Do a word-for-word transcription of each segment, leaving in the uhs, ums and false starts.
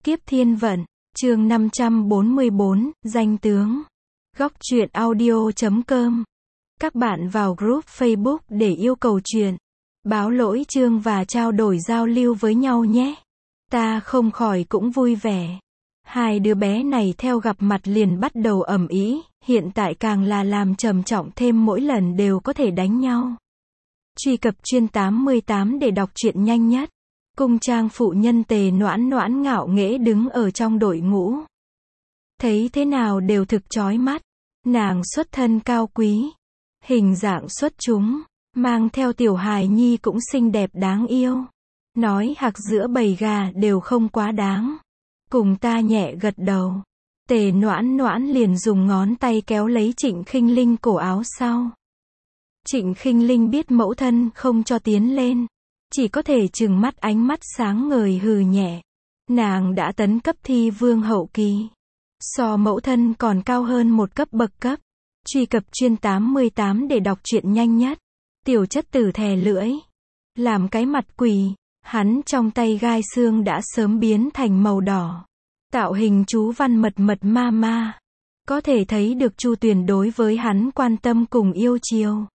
Kiếp thiên vận, chương năm trăm bốn mươi bốn, danh tướng. Góc truyện audio chấm com. Các bạn vào group Facebook để yêu cầu truyện, báo lỗi chương và trao đổi giao lưu với nhau nhé. Ta không khỏi cũng vui vẻ. Hai đứa bé này theo gặp mặt liền bắt đầu ầm ĩ, hiện tại càng là làm trầm trọng thêm, mỗi lần đều có thể đánh nhau. Truy cập chuyên tám mươi tám để đọc truyện nhanh nhất. Cung trang phụ nhân Tề Noãn Noãn ngạo nghễ đứng ở trong đội ngũ. Thấy thế nào đều thực chói mắt. Nàng xuất thân cao quý, hình dạng xuất chúng, mang theo tiểu hài nhi cũng xinh đẹp đáng yêu. Nói hạc giữa bầy gà đều không quá đáng. Cùng ta nhẹ gật đầu. Tề Noãn Noãn liền dùng ngón tay kéo lấy Trịnh Khinh Linh cổ áo sau. Trịnh Khinh Linh biết mẫu thân không cho tiến lên, chỉ có thể trừng mắt, ánh mắt sáng ngời hừ nhẹ. Nàng đã tấn cấp thi vương hậu kỳ, so mẫu thân còn cao hơn một cấp bậc cấp. Truy cập chuyên tám mươi tám để đọc truyện nhanh nhất. Tiểu chất tử thè lưỡi, làm cái mặt quỷ, hắn trong tay gai xương đã sớm biến thành màu đỏ. Tạo hình chú văn mật mật ma ma. Có thể thấy được Chu Tuyền đối với hắn quan tâm cùng yêu chiều.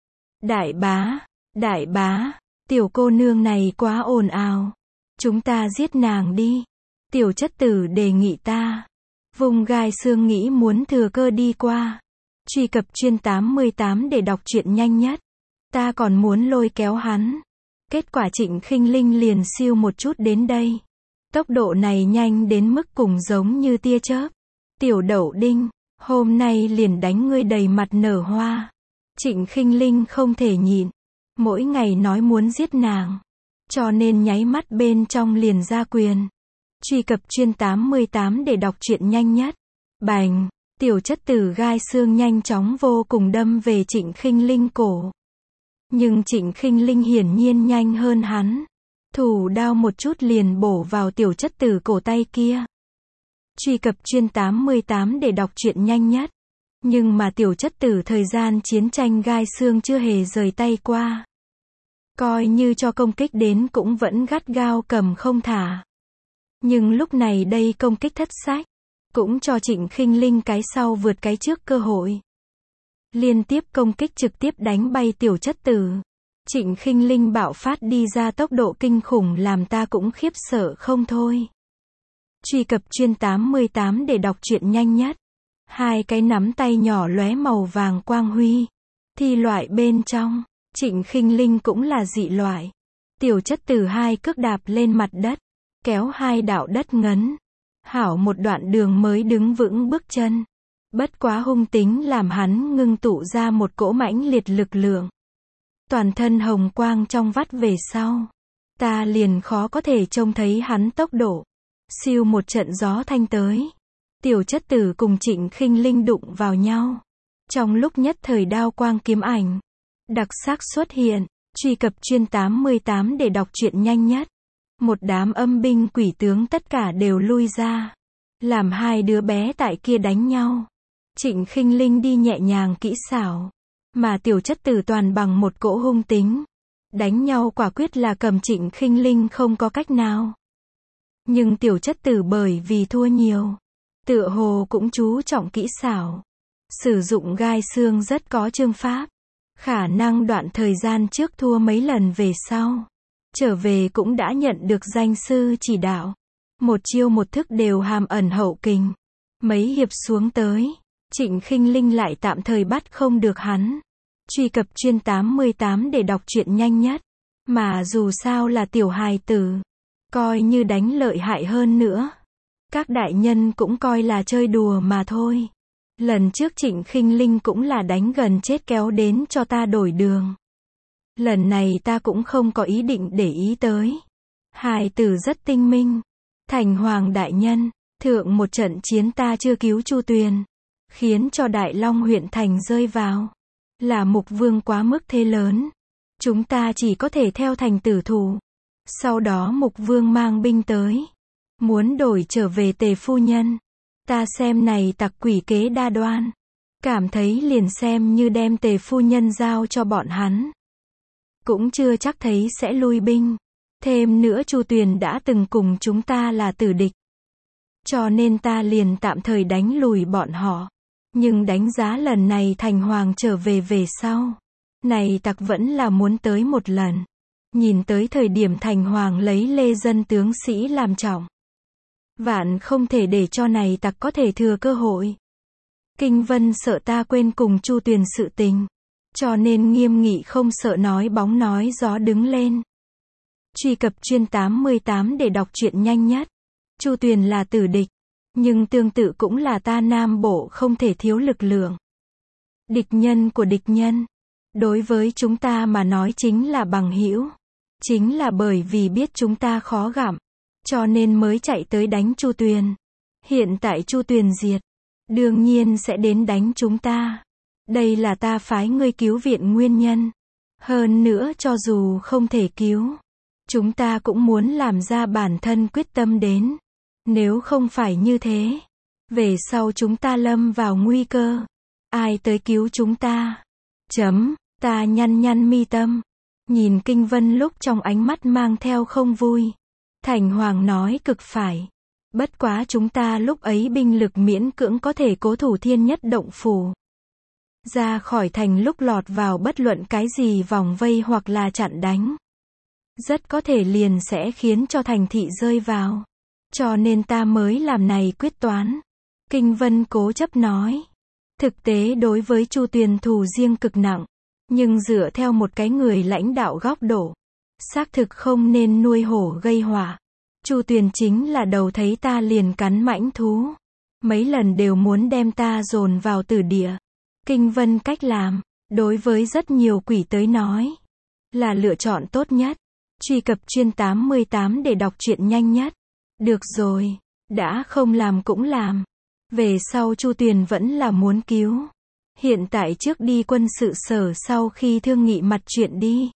Đại bá, đại bá, tiểu cô nương này quá ồn ào. Chúng ta giết nàng đi. Tiểu chất tử đề nghị ta. Vùng gai xương nghĩ muốn thừa cơ đi qua. Truy cập chuyên tám mươi tám để đọc truyện nhanh nhất. Ta còn muốn lôi kéo hắn. Kết quả Trịnh Khinh Linh liền siêu một chút đến đây. Tốc độ này nhanh đến mức cùng giống như tia chớp. Tiểu đậu đinh, hôm nay liền đánh ngươi đầy mặt nở hoa. Trịnh Khinh Linh không thể nhịn, mỗi ngày nói muốn giết nàng, cho nên nháy mắt bên trong liền ra quyền. Truy cập chuyên tám mươi tám để đọc truyện nhanh nhất. Bành, tiểu chất tử gai xương nhanh chóng vô cùng đâm về Trịnh Khinh Linh cổ. Nhưng Trịnh Khinh Linh hiển nhiên nhanh hơn hắn. Thủ đao một chút liền bổ vào tiểu chất tử cổ tay kia. Truy cập chuyên tám mươi tám để đọc truyện nhanh nhất. Nhưng mà tiểu chất tử thời gian chiến tranh gai xương chưa hề rời tay qua. Coi như cho công kích đến cũng vẫn gắt gao cầm không thả. Nhưng lúc này đây công kích thất sách, cũng cho Trịnh Khinh Linh cái sau vượt cái trước cơ hội. Liên tiếp công kích trực tiếp đánh bay tiểu chất tử. Trịnh Khinh Linh bạo phát đi ra tốc độ kinh khủng làm ta cũng khiếp sợ không thôi. Truy cập chuyên tám mươi tám để đọc truyện nhanh nhất. Hai cái nắm tay nhỏ lóe màu vàng quang huy. Thi loại bên trong, Trịnh Khinh Linh cũng là dị loại. Tiểu chất tử hai cước đạp lên mặt đất, kéo hai đạo đất ngấn. Hảo một đoạn đường mới đứng vững bước chân. Bất quá hung tính làm hắn ngưng tụ ra một cỗ mãnh liệt lực lượng. Toàn thân hồng quang trong vắt về sau. Ta liền khó có thể trông thấy hắn tốc độ. Siêu một trận gió thanh tới. Tiểu chất tử cùng Trịnh Khinh Linh đụng vào nhau. Trong lúc nhất thời đao quang kiếm ảnh đặc sắc xuất hiện. Truy cập chuyên tám mươi tám để đọc truyện nhanh nhất. Một đám âm binh quỷ tướng tất cả đều lui ra. Làm hai đứa bé tại kia đánh nhau. Trịnh Khinh Linh đi nhẹ nhàng kỹ xảo. Mà tiểu chất tử toàn bằng một cỗ hung tính. Đánh nhau quả quyết là cầm Trịnh Khinh Linh không có cách nào. Nhưng tiểu chất tử bởi vì thua nhiều, tựa hồ cũng chú trọng kỹ xảo. Sử dụng gai xương rất có chương pháp. Khả năng đoạn thời gian trước thua mấy lần về sau. Trở về cũng đã nhận được danh sư chỉ đạo. Một chiêu một thức đều hàm ẩn hậu kình. Mấy hiệp xuống tới, Trịnh Khinh Linh lại tạm thời bắt không được hắn. Truy cập chuyên tám mươi tám để đọc truyện nhanh nhất. Mà dù sao là tiểu hài tử, coi như đánh lợi hại hơn nữa. Các đại nhân cũng coi là chơi đùa mà thôi. Lần trước Trịnh Khinh Linh cũng là đánh gần chết kéo đến cho ta đổi đường. Lần này ta cũng không có ý định để ý tới. Hài tử rất tinh minh. Thành hoàng đại nhân, thượng một trận chiến ta chưa cứu Chu Tuyền, khiến cho Đại Long huyện thành rơi vào. Là Mục Vương quá mức thế lớn. Chúng ta chỉ có thể theo thành tử thủ. Sau đó Mục Vương mang binh tới. Muốn đổi trở về Tề phu nhân. Ta xem này tặc quỷ kế đa đoan. Cảm thấy liền xem như đem Tề phu nhân giao cho bọn hắn. Cũng chưa chắc thấy sẽ lui binh. Thêm nữa Chu Tuyền đã từng cùng chúng ta là tử địch. Cho nên ta liền tạm thời đánh lùi bọn họ. Nhưng đánh giá lần này thành hoàng trở về về sau. Này tặc vẫn là muốn tới một lần. Nhìn tới thời điểm thành hoàng lấy lê dân tướng sĩ làm trọng. Vạn không thể để cho này tặc có thể thừa cơ hội. Kinh Vân sợ ta quên cùng Chu Tuyền sự tình. Cho nên nghiêm nghị không sợ nói bóng nói gió đứng lên. Truy cập chuyên tám mươi tám để đọc truyện nhanh nhất. Chu Tuyền là tử địch. Nhưng tương tự cũng là ta Nam Bộ không thể thiếu lực lượng. Địch nhân của địch nhân. Đối với chúng ta mà nói chính là bằng hữu. Chính là bởi vì biết chúng ta khó gặm. Cho nên mới chạy tới đánh Chu Tuyền. Hiện tại Chu Tuyền diệt. Đương nhiên sẽ đến đánh chúng ta. Đây là ta phái ngươi cứu viện nguyên nhân. Hơn nữa cho dù không thể cứu. Chúng ta cũng muốn làm ra bản thân quyết tâm đến. Nếu không phải như thế. Về sau chúng ta lâm vào nguy cơ. Ai tới cứu chúng ta? Chấm, ta nhăn nhăn mi tâm. Nhìn Kinh Vân lúc trong ánh mắt mang theo không vui. Thành Hoàng nói cực phải. Bất quá chúng ta lúc ấy binh lực miễn cưỡng có thể cố thủ Thiên Nhất Động Phủ. Ra khỏi thành lúc lọt vào bất luận cái gì vòng vây hoặc là chặn đánh. Rất có thể liền sẽ khiến cho thành thị rơi vào. Cho nên ta mới làm này quyết toán. Kinh Vân cố chấp nói. Thực tế đối với Chu Tuyền thù riêng cực nặng. Nhưng dựa theo một cái người lãnh đạo góc độ. Xác thực không nên nuôi hổ gây họa. Chu Tuyền chính là đầu thấy ta liền cắn mãnh thú. Mấy lần đều muốn đem ta dồn vào tử địa. Kinh Vân cách làm. Đối với rất nhiều quỷ tới nói. Là lựa chọn tốt nhất. Truy cập chuyên tám mươi tám để đọc truyện nhanh nhất. Được rồi. Đã không làm cũng làm. Về sau Chu Tuyền vẫn là muốn cứu. Hiện tại trước đi quân sự sở sau khi thương nghị mặt chuyện đi.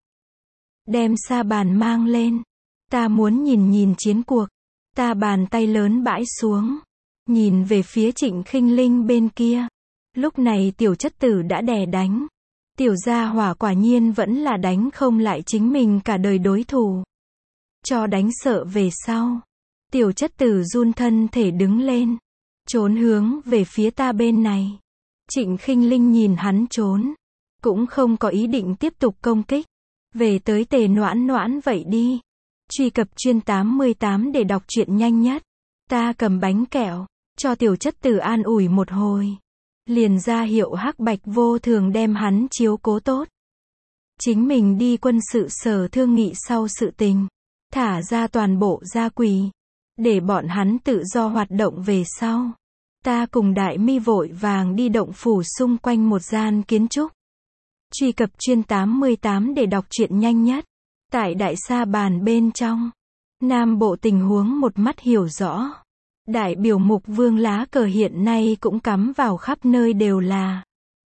Đem sa bàn mang lên. Ta muốn nhìn nhìn chiến cuộc. Ta bàn tay lớn bãi xuống. Nhìn về phía Trịnh Khinh Linh bên kia. Lúc này tiểu chất tử đã đè đánh. Tiểu gia hỏa quả nhiên vẫn là đánh không lại chính mình cả đời đối thủ. Cho đánh sợ về sau. Tiểu chất tử run thân thể đứng lên. Trốn hướng về phía ta bên này. Trịnh Khinh Linh nhìn hắn trốn. Cũng không có ý định tiếp tục công kích. Về tới Tề Noãn Noãn vậy đi. Truy cập chuyên tám mươi tám để đọc truyện nhanh nhất. Ta cầm bánh kẹo. Cho tiểu chất tử an ủi một hồi. Liền ra hiệu Hắc Bạch vô thường đem hắn chiếu cố tốt. Chính mình đi quân sự sở thương nghị sau sự tình. Thả ra toàn bộ gia quỷ. Để bọn hắn tự do hoạt động về sau. Ta cùng Đại Mi vội vàng đi động phủ xung quanh một gian kiến trúc. Truy cập chuyên tám mươi tám để đọc truyện nhanh nhất. Tại đại sa bàn bên trong. Nam Bộ tình huống một mắt hiểu rõ. Đại biểu Mục Vương lá cờ hiện nay cũng cắm vào khắp nơi đều là.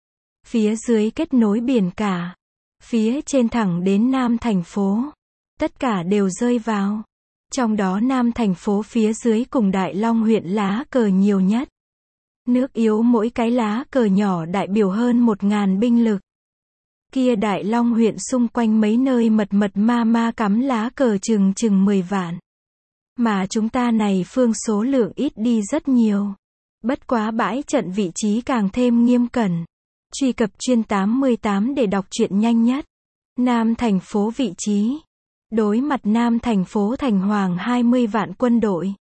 Phía dưới kết nối biển cả. Phía trên thẳng đến Nam thành phố. Tất cả đều rơi vào. Trong đó Nam thành phố phía dưới cùng Đại Long huyện lá cờ nhiều nhất. Nước yếu mỗi cái lá cờ nhỏ đại biểu hơn một ngàn binh lực. Kia Đại Long huyện xung quanh mấy nơi mật mật ma ma cắm lá cờ chừng chừng mười vạn. Mà chúng ta này phương số lượng ít đi rất nhiều. Bất quá bãi trận vị trí càng thêm nghiêm cẩn. Truy cập chuyên tám mươi tám để đọc truyện nhanh nhất. Nam thành phố vị trí. Đối mặt Nam thành phố thành hoàng hai mươi vạn quân đội.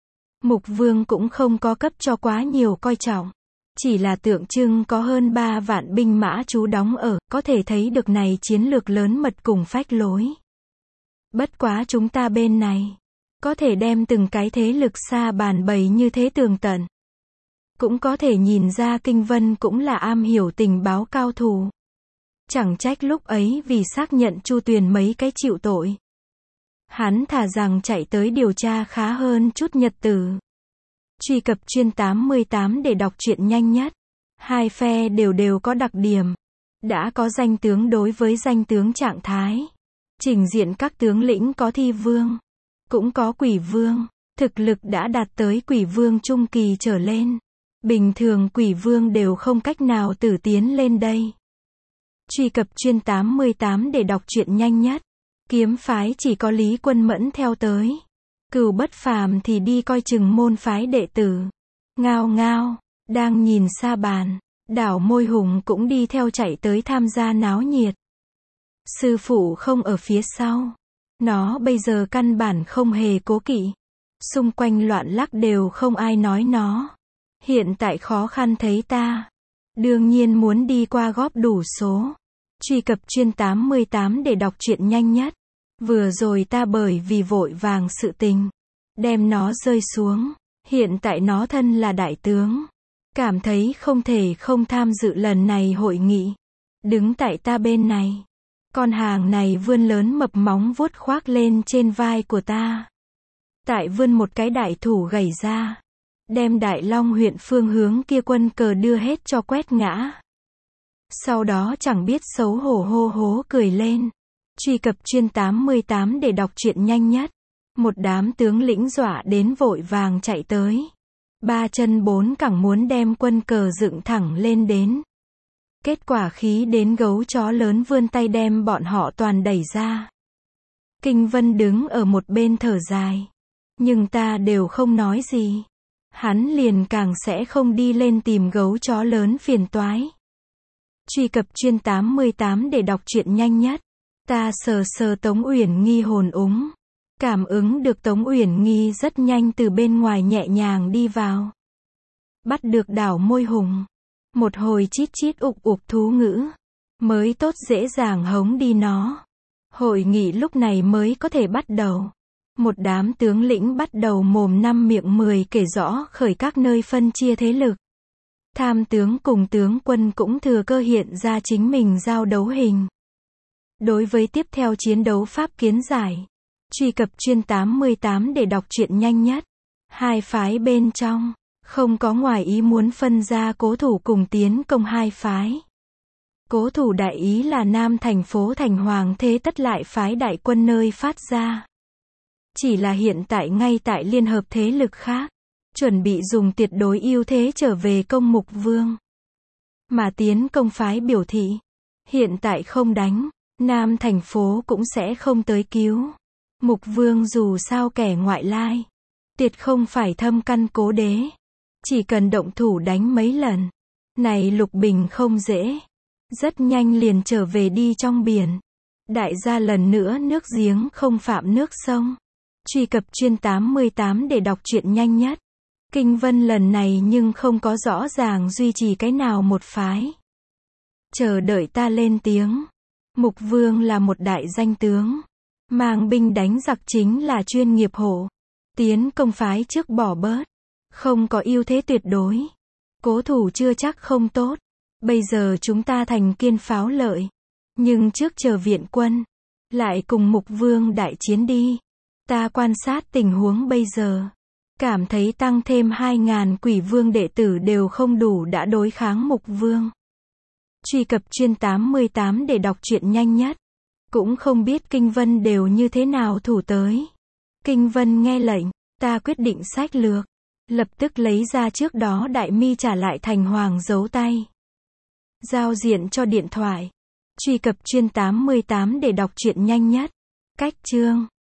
Mục Vương cũng không có cấp cho quá nhiều coi trọng. Chỉ là tượng trưng có hơn ba vạn binh mã trú đóng ở, có thể thấy được này chiến lược lớn mật cùng phách lối. Bất quá chúng ta bên này. Có thể đem từng cái thế lực xa bàn bày như thế tường tận. Cũng có thể nhìn ra Kinh Vân cũng là am hiểu tình báo cao thủ. Chẳng trách lúc ấy vì xác nhận Chu Tuyền mấy cái chịu tội. Hắn thà rằng chạy tới điều tra khá hơn chút nhật tử. Truy cập chuyên tám mươi tám để đọc truyện nhanh nhất. Hai phe đều đều có đặc điểm. Đã có danh tướng đối với danh tướng trạng thái. Trình diện các tướng lĩnh có thi vương. Cũng có quỷ vương. Thực lực đã đạt tới quỷ vương trung kỳ trở lên. Bình thường quỷ vương đều không cách nào tử tiến lên đây. Truy cập chuyên tám mươi tám để đọc truyện nhanh nhất. Kiếm phái chỉ có Lý Quân Mẫn theo tới. Cửu Bất Phàm thì đi coi chừng môn phái đệ tử. Ngao ngao, đang nhìn xa bàn, Đảo Môi Hùng cũng đi theo chạy tới tham gia náo nhiệt. Sư phụ không ở phía sau. Nó bây giờ căn bản không hề cố kỵ. Xung quanh loạn lắc đều không ai nói nó. Hiện tại khó khăn thấy ta. Đương nhiên muốn đi qua góp đủ số. Truy cập chuyên tám mươi tám để đọc truyện nhanh nhất. Vừa rồi ta bởi vì vội vàng sự tình, đem nó rơi xuống. Hiện tại nó thân là đại tướng. Cảm thấy không thể không tham dự lần này hội nghị. Đứng tại ta bên này. Con hàng này vươn lớn mập móng vuốt khoác lên trên vai của ta. Tại vươn một cái đại thủ gầy ra. Đem Đại Long huyện phương hướng kia quân cờ đưa hết cho quét ngã. Sau đó chẳng biết xấu hổ hô hố cười lên. Truy cập chuyên tám mươi tám để đọc truyện nhanh nhất. Một đám tướng lĩnh dọa đến vội vàng chạy tới. Ba chân bốn cẳng muốn đem quân cờ dựng thẳng lên đến. Kết quả khí đến gấu chó lớn vươn tay đem bọn họ toàn đẩy ra. Kinh Vân đứng ở một bên thở dài. Nhưng ta đều không nói gì. Hắn liền càng sẽ không đi lên tìm gấu chó lớn phiền toái. Truy cập chuyên tám mươi tám để đọc truyện nhanh nhất. Ta sờ sờ Tống Uyển Nghi hồn úng. Cảm ứng được Tống Uyển Nghi rất nhanh từ bên ngoài nhẹ nhàng đi vào. Bắt được Đảo Môi Hùng. Một hồi chít chít ục ục thú ngữ. Mới tốt dễ dàng hống đi nó. Hội nghị lúc này mới có thể bắt đầu. Một đám tướng lĩnh bắt đầu mồm năm miệng mười kể rõ khởi các nơi phân chia thế lực. Tham tướng cùng tướng quân cũng thừa cơ hiện ra chính mình giao đấu hình. Đối với tiếp theo chiến đấu pháp kiến giải. Truy cập chuyên tám mươi tám để đọc truyện nhanh nhất. Hai phái bên trong. Không có ngoài ý muốn phân ra cố thủ cùng tiến công hai phái. Cố thủ đại ý là Nam thành phố thành Hoàng thế tất lại phái đại quân nơi phát ra. Chỉ là hiện tại ngay tại liên hợp thế lực khác. Chuẩn bị dùng tuyệt đối ưu thế trở về công Mục Vương. Mà tiến công phái biểu thị. Hiện tại không đánh. Nam thành phố cũng sẽ không tới cứu. Mục Vương dù sao kẻ ngoại lai. Tuyệt không phải thâm căn cố đế. Chỉ cần động thủ đánh mấy lần. Này Lục Bình không dễ. Rất nhanh liền trở về đi trong biển. Đại gia lần nữa nước giếng không phạm nước sông. Truy cập chuyên tám mươi tám để đọc truyện nhanh nhất. Kinh Vân lần này nhưng không có rõ ràng duy trì cái nào một phái. Chờ đợi ta lên tiếng. Mục Vương là một đại danh tướng. Mang binh đánh giặc chính là chuyên nghiệp hộ. Tiến công phái trước bỏ bớt. Không có ưu thế tuyệt đối. Cố thủ chưa chắc không tốt. Bây giờ chúng ta thành kiên pháo lợi. Nhưng trước chờ viện quân. Lại cùng Mục Vương đại chiến đi. Ta quan sát tình huống bây giờ. Cảm thấy tăng thêm hai ngàn quỷ vương đệ tử đều không đủ đã đối kháng Mục Vương. Truy cập chuyên tám mươi tám để đọc truyện nhanh nhất. Cũng không biết Kinh Vân đều như thế nào thủ tới. Kinh Vân nghe lệnh. Ta quyết định sách lược. Lập tức lấy ra trước đó Đại Mi trả lại thành Hoàng dấu tay. Giao diện cho điện thoại. Truy cập chuyên tám mươi tám để đọc truyện nhanh nhất. Cách chương.